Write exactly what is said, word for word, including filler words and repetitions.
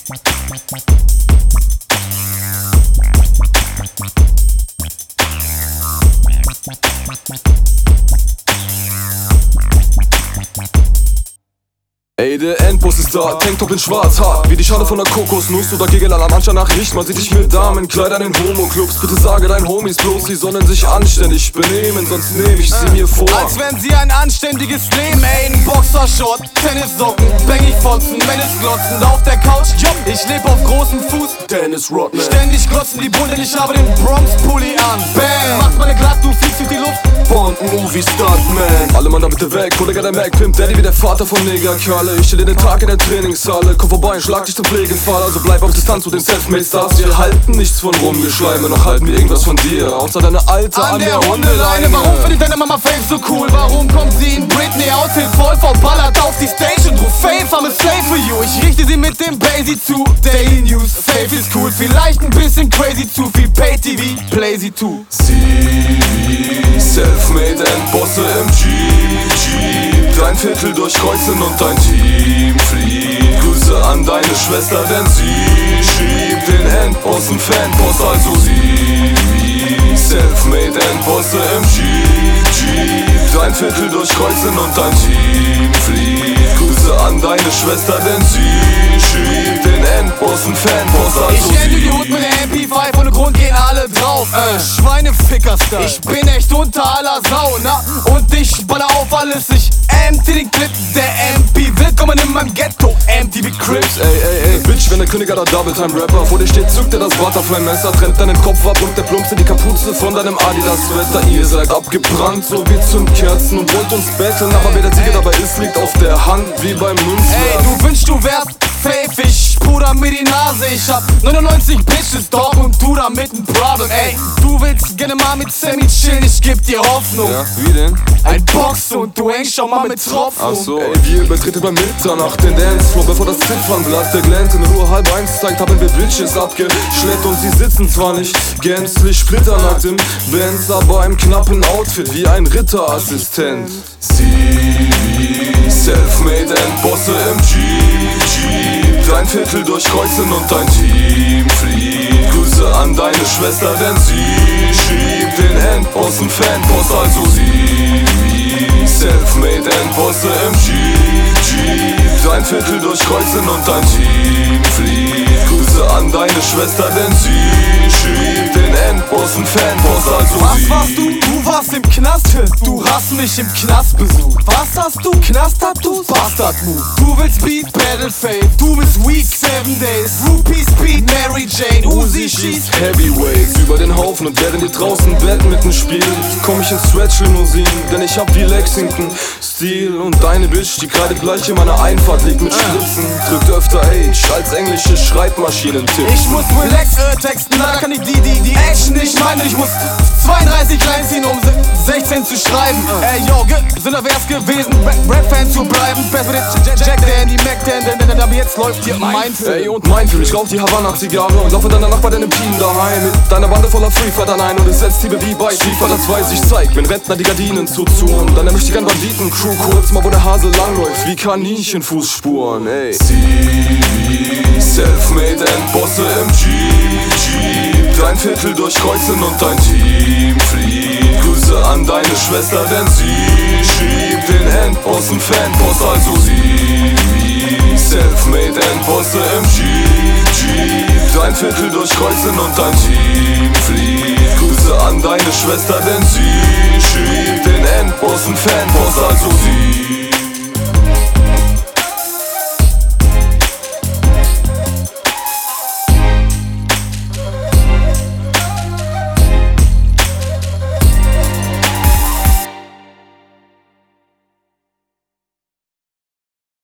Ey, der Endboss ist da, Tanktop in schwarz, hart wie die Schale von der Kokosnuss oder gegen La Mancha nach Licht. Man sieht dich mit Damenkleidern in Homo-Clubs. Bitte sage deinen Homies bloß, sie sollen sich anständig benehmen, sonst nehm ich sie mir vor. Als wären sie ein anständiges Leben, ey, ein Boxershort, Tennissocken, bängig fotzen, Menace glotzen, auf der Couch, Job, ich leb auf großem Fuß, Dennis Rodman. Ständig glotzen die Bunde, ich habe den Bronx-Pulli an, bam, macht meine glatt, du fliegst durch die Luft, Bond, Movie, Stuntman. Alle Mann da bitte weg, Kollege der Mac, Pimp Daddy wie der Vater von Negerkerle. Ich steh dir den Tag in der Trainingshalle, komm vorbei und schlag dich zum Pflegefall. Also bleib auf Distanz zu den Selfmade-Stars. Wir halten nichts von Rumgeschleime, noch halten wir irgendwas von dir, außer deine Alte an, an der, der Hundeleine. Warum findet deine Mama Fame so cool? Warum kommt sie in Britney-Outfit voll verballert auf die Stage und ruft Faith, I'm a slave for you? Ich richte sie mit dem Basie zu, Daily News, Faith ist cool, vielleicht ein bisschen crazy, zu viel Pay-T V, play sie to. Sie, Selfmade and Bosse im Jeep, dein Viertel durchkreuzen und dein Team flieht. Grüße an deine Schwester, denn sie schiebt den Endbossen Fanboss, also sie. Selfmade and Bosse im Jeep, dein Viertel durchkreuzen und dein Team flieht. Grüße an deine Schwester, denn sie schiebt den Endbossen Fanboss, also ich sie. Ich die Hut mit der M P fünf, ohne Grund gehen alle drauf. Äh, Schweineficker-Style. Ich bin echt unter aller Sau, na? Und ich baller auf alles. Ich empty den Clip der M P. Willkommen in meinem Ghetto, M T V Crips. Ey, ey, ey, Bitch, wenn der König aller Double-Time-Rapper vor dir steht, zückt er das Butterfly-Messer, trennt deinen Kopf ab und der plumpste die Kapuze von deinem Adidas-Sweater. Ihr seid abgebrannt, so wie Zündkerzen und wollt uns betteln, aber wer der Sieger dabei ist, liegt auf der Hand wie beim Münzwerf. Ey, du wünschst, du wärst Faith, ich puder mir die Nase. Ich hab neunundneunzig Bitches, Dog, und du damit ein Problem. Ey, du willst gerne mal mit Sammy chillen, ich geb dir Hoffnung. Ja, wie denn? Ein Box und du hängst schon mal mit Tropfen. Ach so, ey, wir übertreten bei Mitternacht den Dancefloor, bevor das Ziffernblatt der Glant in Ruhe halb eins zeigt, haben wir Bitches abgeschleppt und sie sitzen zwar nicht gänzlich splitternackt im Benz, aber im knappen Outfit wie ein Ritterassistent. Sie, Selfmade and Bosse im Jeep, dein Viertel durchkreuzen und dein Team flieht. Grüße an deine Schwester, denn sie schiebt den Endbossen Fanboss, also sie. Selfmade and Bosse im Jeep, dein Viertel durchkreuzen und dein Team flieht. Grüße an deine Schwester, denn sie schiebt den Endbossen Fanboss, also Was sie. warst du? Du warst im Knast, du hast mich im Knast besucht. Was hast du? Knast-Tattoos? Bastard-Move. Du willst Beat, Battle Faith, du bist weak, seven days. Rupees, Speed, Mary Jane, Uzi schießt Heavyweights über den Haufen und während ihr draußen Badminton spielt, komm ich in Stretch-Limousinen, denn ich hab wie Lexington Stil und deine Bitch, die gerade gleich in meiner Einfahrt liegt mit Spritzen, drückt öfter H als englische Schreibmaschinentipps. Ich muss relax äh, texten, da kann ich die, die, die Action nicht meinen. Ich muss zweiunddreißig reinziehen, um sechzehn zu schreiben. Ey, yo, Sünder wär's gewesen, Rap-Fan zu bleiben. Best mit Jack, Jack Dandy, Mac Dan, denn, denn, aber jetzt läuft hier mein Film. Ey, und mein Film, ich rauch die Havanna-Zigarre und laufe danach bei deinem Team daheim mit deiner Bande voller Freefightern ein und es setzt Liebe wie bei FIFA, das weiß ich, zeigt, wenn Rentner die Gardinen zuzuren, dann möchte ich gern Banditen-Crew kurz mal, wo der Hase langläuft, wie Kaninchenfußspuren, ey. Sie, Selfmade and Bosse im Jeep, dein Viertel durchkreuzen und dein Team flieht. Grüße an deine Schwester, denn sie schiebt den Endbossen Fanboss, also sie. Selfmade and Bosse im Jeep, dein Viertel durchkreuzen und dein Team flieht. Grüße an deine Schwester, denn sie schiebt den Endbossen Fanboss, also sie.